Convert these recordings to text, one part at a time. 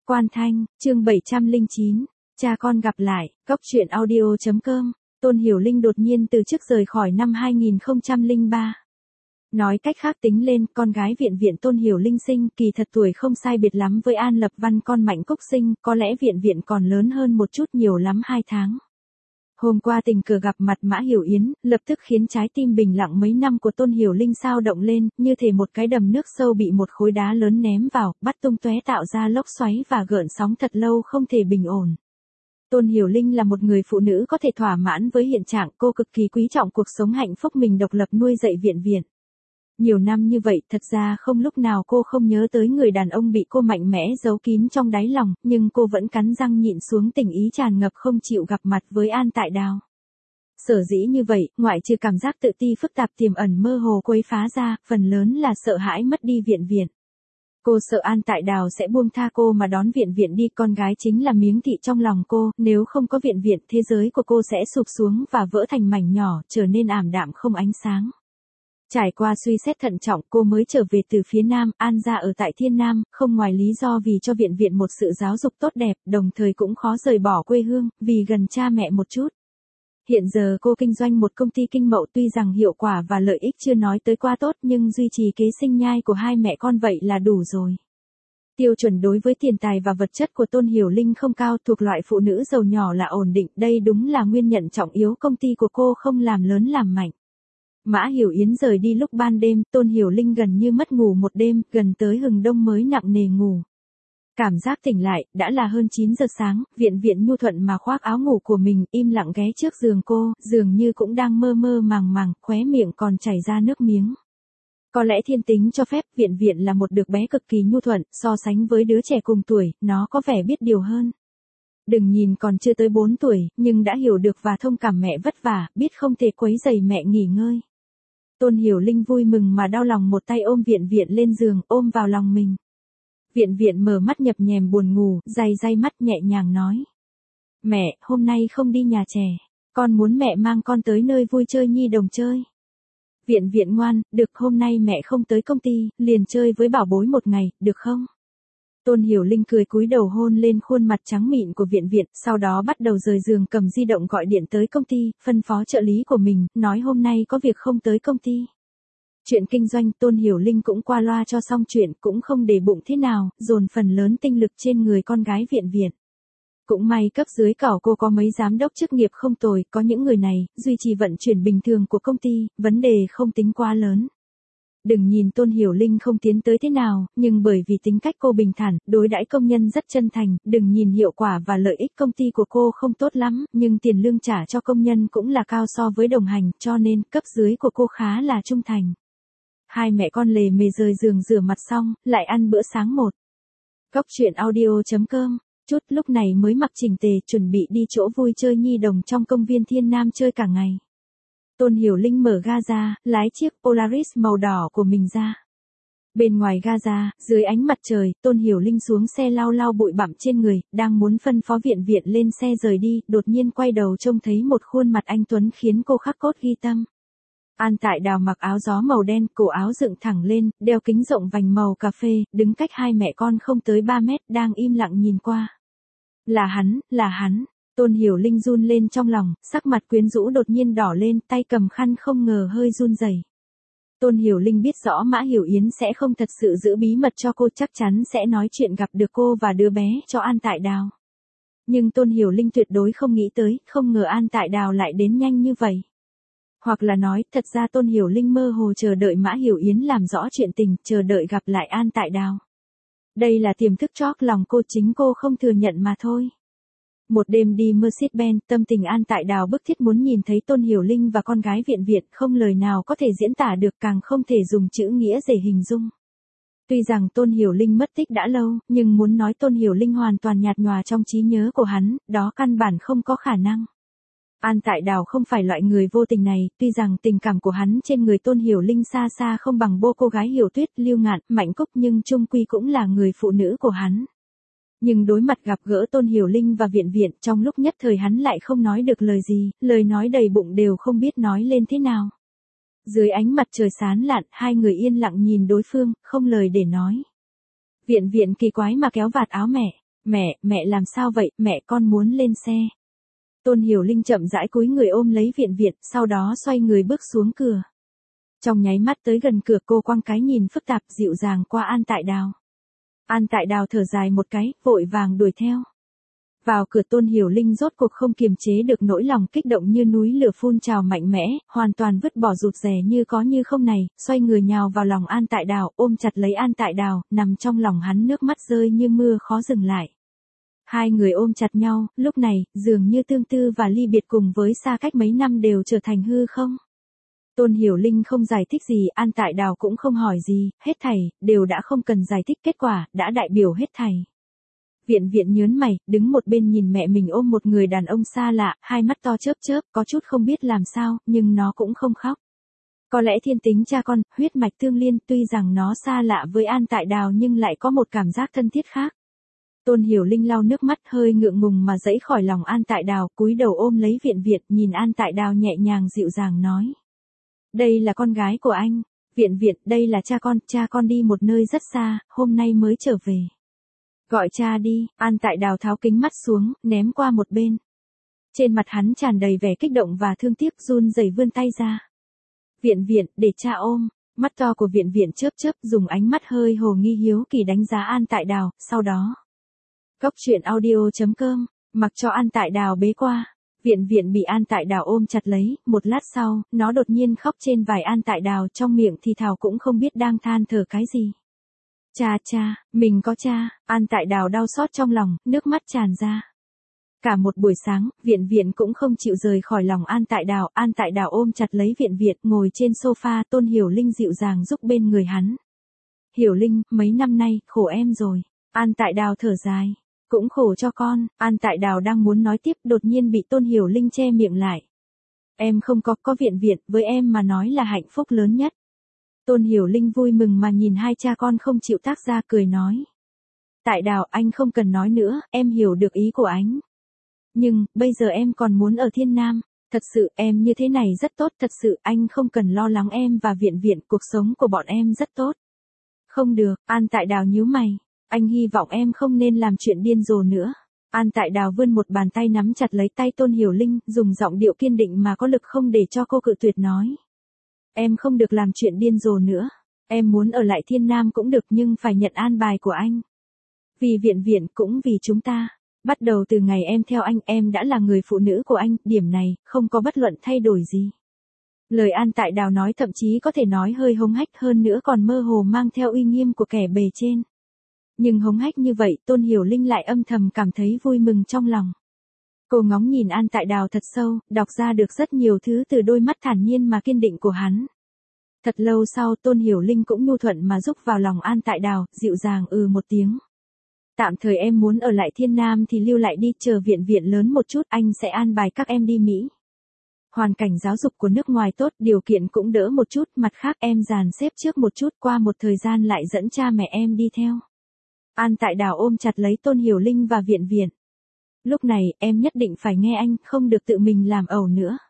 Quan Thanh, chương 709, cha con gặp lại, Cốc truyện audio.com, Tôn Hiểu Linh đột nhiên từ chức rời khỏi năm 2003. Nói cách khác tính lên, con gái viện Tôn Hiểu Linh sinh, kỳ thật tuổi không sai biệt lắm với An Lập Văn con Mạnh Cúc sinh, có lẽ viện còn lớn hơn một chút nhiều lắm 2 tháng. Hôm qua tình cờ gặp mặt Mã Hiểu Yến, lập tức khiến trái tim bình lặng mấy năm của Tôn Hiểu Linh sao động lên, như thể một cái đầm nước sâu bị một khối đá lớn ném vào, bắt tung tóe tạo ra lốc xoáy và gợn sóng thật lâu không thể bình ổn. Tôn Hiểu Linh là một người phụ nữ có thể thỏa mãn với hiện trạng, cô cực kỳ quý trọng cuộc sống hạnh phúc mình độc lập nuôi dạy viện. Nhiều năm như vậy, thật ra không lúc nào cô không nhớ tới người đàn ông bị cô mạnh mẽ giấu kín trong đáy lòng, nhưng cô vẫn cắn răng nhịn xuống tình ý tràn ngập không chịu gặp mặt với An Tại Đào. Sở dĩ như vậy, ngoại trừ cảm giác tự ti phức tạp tiềm ẩn mơ hồ quấy phá ra, phần lớn là sợ hãi mất đi viện. Cô sợ An Tại Đào sẽ buông tha cô mà đón viện đi, con gái chính là miếng thị trong lòng cô, nếu không có viện, thế giới của cô sẽ sụp xuống và vỡ thành mảnh nhỏ, trở nên ảm đạm không ánh sáng. Trải qua suy xét thận trọng, cô mới trở về từ phía Nam, An gia ở tại Thiên Nam, không ngoài lý do vì cho viện một sự giáo dục tốt đẹp, đồng thời cũng khó rời bỏ quê hương, vì gần cha mẹ một chút. Hiện giờ cô kinh doanh một công ty kinh mậu, tuy rằng hiệu quả và lợi ích chưa nói tới quá tốt, nhưng duy trì kế sinh nhai của hai mẹ con vậy là đủ rồi. Tiêu chuẩn đối với tiền tài và vật chất của Tôn Hiểu Linh không cao, thuộc loại phụ nữ giàu nhỏ là ổn định, đây đúng là nguyên nhân trọng yếu công ty của cô không làm lớn làm mạnh. Mã Hiểu Yến rời đi lúc ban đêm, Tôn Hiểu Linh gần như mất ngủ một đêm, gần tới hừng đông mới nặng nề ngủ. Cảm giác tỉnh lại, đã là hơn 9 giờ sáng, viện nhu thuận mà khoác áo ngủ của mình, im lặng ghé trước giường cô, dường như cũng đang mơ màng, khóe miệng còn chảy ra nước miếng. Có lẽ thiên tính cho phép, viện là một đứa bé cực kỳ nhu thuận, so sánh với đứa trẻ cùng tuổi, nó có vẻ biết điều hơn. Đừng nhìn còn chưa tới 4 tuổi, nhưng đã hiểu được và thông cảm mẹ vất vả, biết không thể quấy rầy mẹ nghỉ ngơi. Tôn Hiểu Linh vui mừng mà đau lòng một tay ôm viện lên giường, ôm vào lòng mình. Viện mở mắt nhập nhèm buồn ngủ, day mắt nhẹ nhàng nói. Mẹ, hôm nay không đi nhà trẻ, con muốn mẹ mang con tới nơi vui chơi nhi đồng chơi. Viện ngoan, được, hôm nay mẹ không tới công ty, liền chơi với bảo bối một ngày, được không? Tôn Hiểu Linh cười cúi đầu hôn lên khuôn mặt trắng mịn của viện, sau đó bắt đầu rời giường cầm di động gọi điện tới công ty, phân phó trợ lý của mình, nói hôm nay có việc không tới công ty. Chuyện kinh doanh Tôn Hiểu Linh cũng qua loa cho xong chuyện, cũng không để bụng thế nào, dồn phần lớn tinh lực trên người con gái viện. Cũng may cấp dưới cảo cô có mấy giám đốc chức nghiệp không tồi, có những người này, duy trì vận chuyển bình thường của công ty, vấn đề không tính quá lớn. Đừng nhìn Tôn Hiểu Linh không tiến tới thế nào, nhưng bởi vì tính cách cô bình thản, đối đãi công nhân rất chân thành, đừng nhìn hiệu quả và lợi ích công ty của cô không tốt lắm, nhưng tiền lương trả cho công nhân cũng là cao so với đồng hành, cho nên cấp dưới của cô khá là trung thành. Hai mẹ con lề mề rời giường rửa mặt xong, lại ăn bữa sáng một. Cốc truyện audio.com, chút lúc này mới mặc chỉnh tề chuẩn bị đi chỗ vui chơi nhi đồng trong công viên Thiên Nam chơi cả ngày. Tôn Hiểu Linh mở ga ra, lái chiếc Polaris màu đỏ của mình ra. Bên ngoài ga ra, dưới ánh mặt trời, Tôn Hiểu Linh xuống xe lau bụi bặm trên người, đang muốn phân phó viện lên xe rời đi, đột nhiên quay đầu trông thấy một khuôn mặt anh tuấn khiến cô khắc cốt ghi tâm. An Tại Đào mặc áo gió màu đen, cổ áo dựng thẳng lên, đeo kính rộng vành màu cà phê, đứng cách hai mẹ con không tới 3 mét, đang im lặng nhìn qua. Là hắn. Tôn Hiểu Linh run lên trong lòng, sắc mặt quyến rũ đột nhiên đỏ lên, tay cầm khăn không ngờ hơi run rẩy. Tôn Hiểu Linh biết rõ Mã Hiểu Yến sẽ không thật sự giữ bí mật cho cô, chắc chắn sẽ nói chuyện gặp được cô và đứa bé cho An Tại Đào. Nhưng Tôn Hiểu Linh tuyệt đối không nghĩ tới, không ngờ An Tại Đào lại đến nhanh như vậy. Hoặc là nói, thật ra Tôn Hiểu Linh mơ hồ chờ đợi Mã Hiểu Yến làm rõ chuyện tình, chờ đợi gặp lại An Tại Đào. Đây là tiềm thức trót lòng cô, chính cô không thừa nhận mà thôi. Một đêm đi Mercedes-Benz, tâm tình An Tại Đào bức thiết muốn nhìn thấy Tôn Hiểu Linh và con gái viện không lời nào có thể diễn tả được, càng không thể dùng chữ nghĩa để hình dung. Tuy rằng Tôn Hiểu Linh mất tích đã lâu, nhưng muốn nói Tôn Hiểu Linh hoàn toàn nhạt nhòa trong trí nhớ của hắn, đó căn bản không có khả năng. An Tại Đào không phải loại người vô tình này, tuy rằng tình cảm của hắn trên người Tôn Hiểu Linh xa không bằng cô gái Hiểu Tuyết, Lưu Ngạn, Mạnh Cúc, nhưng chung quy cũng là người phụ nữ của hắn. Nhưng đối mặt gặp gỡ Tôn Hiểu Linh và viện, trong lúc nhất thời hắn lại không nói được lời gì, lời nói đầy bụng đều không biết nói lên thế nào. Dưới ánh mặt trời sáng lạn, hai người yên lặng nhìn đối phương, không lời để nói. Viện kỳ quái mà kéo vạt áo Mẹ làm sao vậy, mẹ con muốn lên xe. Tôn Hiểu Linh chậm rãi cúi người ôm lấy Viện Viện, sau đó xoay người bước xuống cửa. Trong nháy mắt tới gần cửa cô quăng cái nhìn phức tạp dịu dàng qua An Tại Đào. An Tại Đào thở dài một cái, vội vàng đuổi theo. Vào cửa Tôn Hiểu Linh rốt cuộc không kiềm chế được nỗi lòng kích động như núi lửa phun trào mạnh mẽ, hoàn toàn vứt bỏ rụt rè như có như không này, xoay người nhào vào lòng An Tại Đào, ôm chặt lấy An Tại Đào, nằm trong lòng hắn nước mắt rơi như mưa khó dừng lại. Hai người ôm chặt nhau, lúc này, dường như tương tư và ly biệt cùng với xa cách mấy năm đều trở thành hư không. Tôn Hiểu Linh không giải thích gì, An Tại Đào cũng không hỏi gì, hết thảy, đều đã không cần giải thích, kết quả, đã đại biểu hết thảy. Viện Viện nhớn mày, đứng một bên nhìn mẹ mình ôm một người đàn ông xa lạ, hai mắt to chớp chớp, có chút không biết làm sao, nhưng nó cũng không khóc. Có lẽ thiên tính cha con, huyết mạch tương liên, tuy rằng nó xa lạ với An Tại Đào nhưng lại có một cảm giác thân thiết khác. Tôn Hiểu Linh lau nước mắt hơi ngượng ngùng mà dẫy khỏi lòng An Tại Đào, cúi đầu ôm lấy Viện Viện, nhìn An Tại Đào nhẹ nhàng dịu dàng nói. Đây là con gái của anh. Viện Viện, đây là cha con đi một nơi rất xa, hôm nay mới trở về. Gọi cha đi, An Tại Đào tháo kính mắt xuống, ném qua một bên. Trên mặt hắn tràn đầy vẻ kích động và thương tiếc, run rẩy vươn tay ra. Viện Viện, để cha ôm. Mắt to của Viện Viện chớp chớp, dùng ánh mắt hơi hồ nghi hiếu kỳ đánh giá An Tại Đào, sau đó. Cốc truyện audio.com, mặc cho An Tại Đào bế qua. Viện Viện bị An Tại Đào ôm chặt lấy, một lát sau, nó đột nhiên khóc trên vai An Tại Đào, trong miệng thì thào cũng không biết đang than thở cái gì. Cha, mình có cha. An Tại Đào đau xót trong lòng, nước mắt tràn ra. Cả một buổi sáng, Viện Viện cũng không chịu rời khỏi lòng An Tại Đào. An Tại Đào ôm chặt lấy Viện Viện, ngồi trên sofa, Tôn Hiểu Linh dịu dàng giúp bên người hắn. Hiểu Linh, mấy năm nay, khổ em rồi. An Tại Đào thở dài. Cũng khổ cho con. An Tại Đào đang muốn nói tiếp, đột nhiên bị Tôn Hiểu Linh che miệng lại. Em không có Viện Viện, với em mà nói là hạnh phúc lớn nhất. Tôn Hiểu Linh vui mừng mà nhìn hai cha con không chịu tác ra, cười nói. Tại Đào, anh không cần nói nữa, em hiểu được ý của anh. Nhưng, bây giờ em còn muốn ở Thiên Nam. Thật sự, em như thế này rất tốt, thật sự, anh không cần lo lắng em và Viện Viện, cuộc sống của bọn em rất tốt. Không được, An Tại Đào nhíu mày. Anh hy vọng em không nên làm chuyện điên rồ nữa. An Tại Đào vươn một bàn tay nắm chặt lấy tay Tôn Hiểu Linh, dùng giọng điệu kiên định mà có lực không để cho cô cự tuyệt nói. Em không được làm chuyện điên rồ nữa. Em muốn ở lại Thiên Nam cũng được nhưng phải nhận an bài của anh. Vì Viện Viện cũng vì chúng ta. Bắt đầu từ ngày em theo anh, em đã là người phụ nữ của anh, điểm này, không có bất luận thay đổi gì. Lời An Tại Đào nói thậm chí có thể nói hơi hống hách, hơn nữa còn mơ hồ mang theo uy nghiêm của kẻ bề trên. Nhưng hống hách như vậy, Tôn Hiểu Linh lại âm thầm cảm thấy vui mừng trong lòng. Cô ngóng nhìn An Tại Đào thật sâu, đọc ra được rất nhiều thứ từ đôi mắt thản nhiên mà kiên định của hắn. Thật lâu sau, Tôn Hiểu Linh cũng nhu thuận mà rúc vào lòng An Tại Đào, dịu dàng một tiếng. Tạm thời em muốn ở lại Thiên Nam thì lưu lại đi, chờ Viện Viện lớn một chút, anh sẽ an bài các em đi Mỹ. Hoàn cảnh giáo dục của nước ngoài tốt, điều kiện cũng đỡ một chút, mặt khác em dàn xếp trước một chút, qua một thời gian lại dẫn cha mẹ em đi theo. An Tại Đào ôm chặt lấy Tôn Hiểu Linh và Viện Viện. Lúc này, em nhất định phải nghe anh, không được tự mình làm ẩu nữa.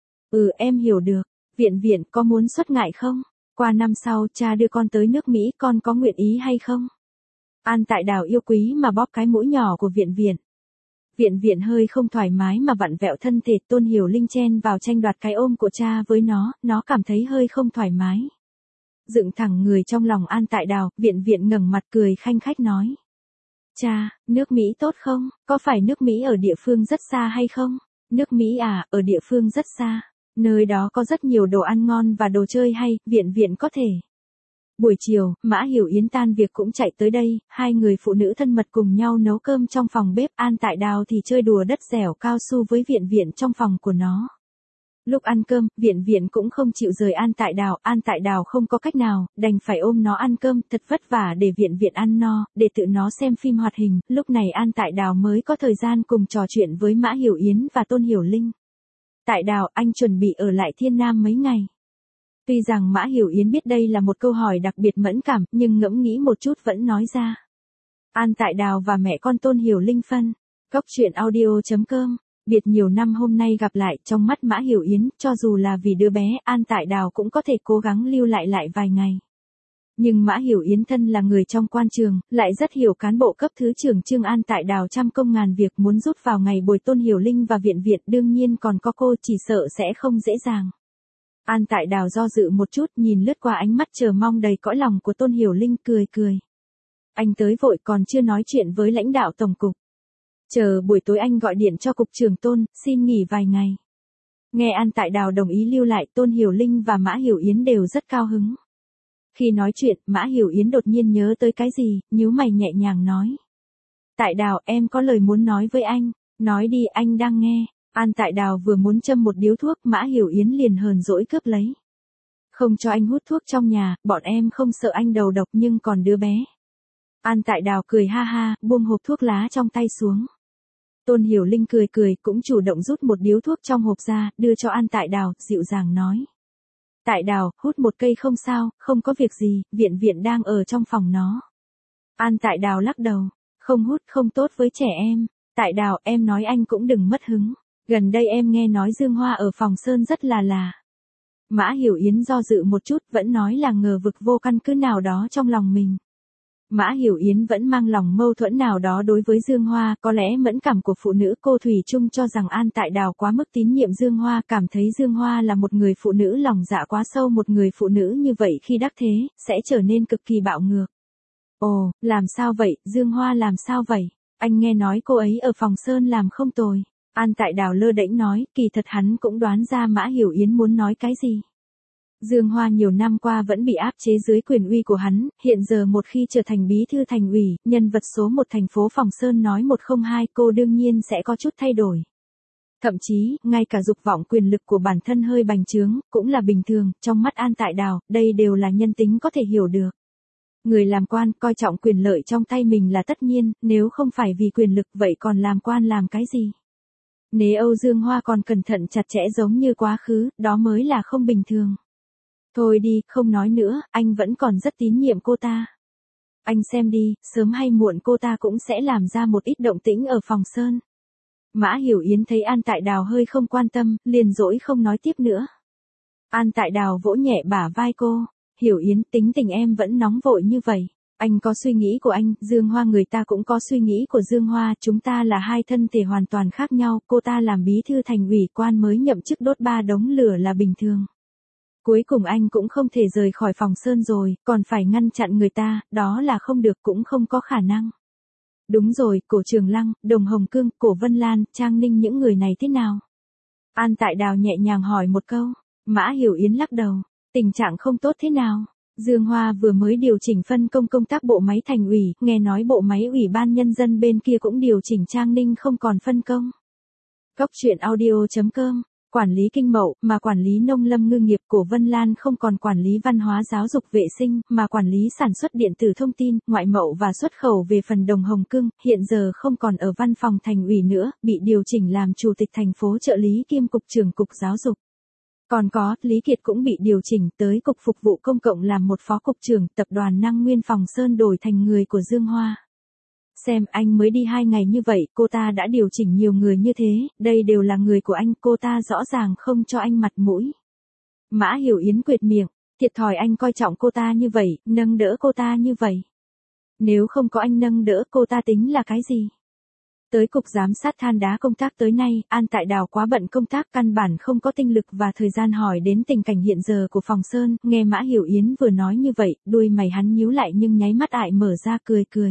Em hiểu được. Viện Viện, có muốn xuất ngoại không? Qua năm sau, cha đưa con tới nước Mỹ, con có nguyện ý hay không? An Tại Đào yêu quý mà bóp cái mũi nhỏ của Viện Viện. Viện Viện hơi không thoải mái mà vặn vẹo thân thể, Tôn Hiểu Linh chen vào tranh đoạt cái ôm của cha với nó cảm thấy hơi không thoải mái. Dựng thẳng người trong lòng An Tại Đào, Viện Viện ngẩng mặt cười khanh khách nói. Cha, nước Mỹ tốt không? Có phải nước Mỹ ở địa phương rất xa hay không? Nước Mỹ à, ở địa phương rất xa. Nơi đó có rất nhiều đồ ăn ngon và đồ chơi hay, Viện Viện có thể. Buổi chiều, Mã Hiểu Yến tan việc cũng chạy tới đây, hai người phụ nữ thân mật cùng nhau nấu cơm trong phòng bếp, An Tại Đào thì chơi đùa đất dẻo cao su với Viện Viện trong phòng của nó. Lúc ăn cơm, Viện Viện cũng không chịu rời An Tại Đào không có cách nào, đành phải ôm nó ăn cơm, thật vất vả để Viện Viện ăn no, để tự nó xem phim hoạt hình, lúc này An Tại Đào mới có thời gian cùng trò chuyện với Mã Hiểu Yến và Tôn Hiểu Linh. Tại Đào, anh chuẩn bị ở lại Thiên Nam mấy ngày. Tuy rằng Mã Hiểu Yến biết đây là một câu hỏi đặc biệt mẫn cảm, nhưng ngẫm nghĩ một chút vẫn nói ra. An Tại Đào và mẹ con Tôn Hiểu Linh phân. Cốc truyện audio.com. Biệt nhiều năm hôm nay gặp lại, trong mắt Mã Hiểu Yến, cho dù là vì đứa bé, An Tại Đào cũng có thể cố gắng lưu lại vài ngày. Nhưng Mã Hiểu Yến thân là người trong quan trường, lại rất hiểu cán bộ cấp thứ trưởng Trương An tại Đào trăm công ngàn việc muốn rút vào ngày buổi Tôn Hiểu Linh và viện viện, đương nhiên còn có cô, chỉ sợ sẽ không dễ dàng. An tại Đào do dự một chút, nhìn lướt qua ánh mắt chờ mong đầy cõi lòng của Tôn Hiểu Linh, cười cười. Anh tới vội còn chưa nói chuyện với lãnh đạo tổng cục. Chờ buổi tối anh gọi điện cho cục trưởng Tôn, xin nghỉ vài ngày. Nghe An tại Đào đồng ý lưu lại, Tôn Hiểu Linh và Mã Hiểu Yến đều rất cao hứng. Khi nói chuyện, Mã Hiểu Yến đột nhiên nhớ tới cái gì, nhíu mày nhẹ nhàng nói. Tại Đào, em có lời muốn nói với anh. Nói đi, anh đang nghe. An tại Đào vừa muốn châm một điếu thuốc, Mã Hiểu Yến liền hờn dỗi cướp lấy. Không cho anh hút thuốc trong nhà, bọn em không sợ anh đầu độc nhưng còn đứa bé. An tại Đào cười ha ha, buông hộp thuốc lá trong tay xuống. Tôn Hiểu Linh cười cười, cũng chủ động rút một điếu thuốc trong hộp ra, đưa cho An tại Đào, dịu dàng nói. Tại Đào, hút một cây không sao, không có việc gì, viện viện đang ở trong phòng nó. An tại Đào lắc đầu, không hút không tốt với trẻ em. Tại Đào, em nói anh cũng đừng mất hứng. Gần đây em nghe nói Dương Hoa ở phòng Sơn rất là. Mã Hiểu Yến do dự một chút, vẫn nói là ngờ vực vô căn cứ nào đó trong lòng mình. Mã Hiểu Yến vẫn mang lòng mâu thuẫn nào đó đối với Dương Hoa, có lẽ mẫn cảm của phụ nữ, cô thủy chung cho rằng An tại Đào quá mức tín nhiệm Dương Hoa, cảm thấy Dương Hoa là một người phụ nữ lòng dạ quá sâu, một người phụ nữ như vậy khi đắc thế, sẽ trở nên cực kỳ bạo ngược. Ồ, làm sao vậy, Dương Hoa làm sao vậy? Anh nghe nói cô ấy ở phòng Sơn làm không tồi. An tại Đào lơ đễnh nói, kỳ thật hắn cũng đoán ra Mã Hiểu Yến muốn nói cái gì. Dương Hoa nhiều năm qua vẫn bị áp chế dưới quyền uy của hắn, hiện giờ một khi trở thành bí thư thành ủy, nhân vật số 1 thành phố Phòng Sơn nói 102, cô đương nhiên sẽ có chút thay đổi. Thậm chí, ngay cả dục vọng quyền lực của bản thân hơi bành trướng, cũng là bình thường, trong mắt An tại Đào, đây đều là nhân tính có thể hiểu được. Người làm quan, coi trọng quyền lợi trong tay mình là tất nhiên, nếu không phải vì quyền lực vậy còn làm quan làm cái gì? Nếu Âu Dương Hoa còn cẩn thận chặt chẽ giống như quá khứ, đó mới là không bình thường. Thôi đi, không nói nữa, anh vẫn còn rất tín nhiệm cô ta. Anh xem đi, sớm hay muộn cô ta cũng sẽ làm ra một ít động tĩnh ở phòng Sơn. Mã Hiểu Yến thấy An tại Đào hơi không quan tâm, liền dỗi không nói tiếp nữa. An tại Đào vỗ nhẹ bả vai cô. Hiểu Yến, tính tình em vẫn nóng vội như vậy. Anh có suy nghĩ của anh, Dương Hoa người ta cũng có suy nghĩ của Dương Hoa, chúng ta là hai thân thể hoàn toàn khác nhau, cô ta làm bí thư thành ủy, quan mới nhậm chức đốt 3 đống lửa là bình thường. Cuối cùng anh cũng không thể rời khỏi phòng Sơn rồi, còn phải ngăn chặn người ta, đó là không được, cũng không có khả năng. Đúng rồi, Cổ Trường Lăng, Đồng Hồng Cương, Cổ Vân Lan, Trang Ninh, những người này thế nào? An tại Đào nhẹ nhàng hỏi một câu. Mã Hiểu Yến lắc đầu, tình trạng không tốt thế nào? Dương Hoa vừa mới điều chỉnh phân công công tác bộ máy thành ủy, nghe nói bộ máy ủy ban nhân dân bên kia cũng điều chỉnh, Trang Ninh không còn phân công. Góc truyện audio.com, quản lý kinh mậu, mà quản lý nông lâm ngư nghiệp. Cổ Vân Lan không còn quản lý văn hóa giáo dục vệ sinh, mà quản lý sản xuất điện tử thông tin, ngoại mậu và xuất khẩu. Về phần Đồng Hồng Cương, hiện giờ không còn ở văn phòng thành ủy nữa, bị điều chỉnh làm chủ tịch thành phố trợ lý kiêm cục trưởng cục giáo dục. Còn có, Lý Kiệt cũng bị điều chỉnh tới Cục Phục vụ Công cộng làm một phó cục trưởng. Tập đoàn Năng Nguyên Phòng Sơn đổi thành người của Dương Hoa. Xem, anh mới đi 2 ngày như vậy, cô ta đã điều chỉnh nhiều người như thế, đây đều là người của anh, cô ta rõ ràng không cho anh mặt mũi. Mã Hiểu Yến quệt miệng, thiệt thòi anh coi trọng cô ta như vậy, nâng đỡ cô ta như vậy. Nếu không có anh nâng đỡ, cô ta tính là cái gì? Tới cục giám sát than đá công tác tới nay, An tại Đào quá bận công tác, căn bản không có tinh lực và thời gian hỏi đến tình cảnh hiện giờ của phòng Sơn. Nghe Mã Hiểu Yến vừa nói như vậy, đuôi mày hắn nhíu lại nhưng nháy mắt ại mở ra, cười cười.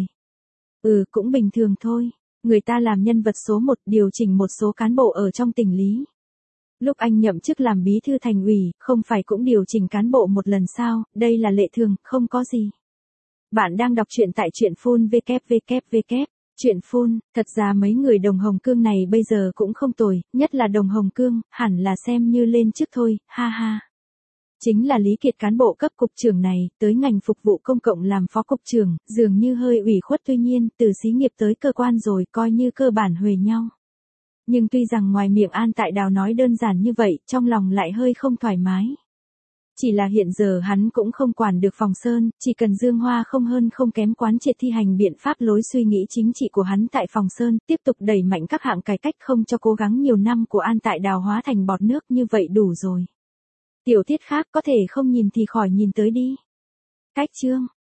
Cũng bình thường thôi. Người ta làm nhân vật số 1, điều chỉnh một số cán bộ ở trong tỉnh Lý. Lúc anh nhậm chức làm bí thư thành ủy, không phải cũng điều chỉnh cán bộ một lần sao? Đây là lệ thường, không có gì. Bạn đang đọc truyện tại truyện phun www. Truyện phun, thật ra mấy người Đồng Hồng Cương này bây giờ cũng không tồi, nhất là Đồng Hồng Cương, hẳn là xem như lên chức thôi, ha ha. Chính là Lý Kiệt, cán bộ cấp cục trưởng này, tới ngành phục vụ công cộng làm phó cục trưởng, dường như hơi ủy khuất, tuy nhiên, từ xí nghiệp tới cơ quan rồi, coi như cơ bản huề nhau. Nhưng tuy rằng ngoài miệng An tại Đào nói đơn giản như vậy, trong lòng lại hơi không thoải mái. Chỉ là hiện giờ hắn cũng không quản được phòng Sơn, chỉ cần Dương Hoa không hơn không kém quán triệt thi hành biện pháp lối suy nghĩ chính trị của hắn tại phòng Sơn, tiếp tục đẩy mạnh các hạng cải cách, không cho cố gắng nhiều năm của An tại Đào hóa thành bọt nước, như vậy đủ rồi. Tiểu tiết khác có thể không nhìn thì khỏi nhìn tới đi. Cách chương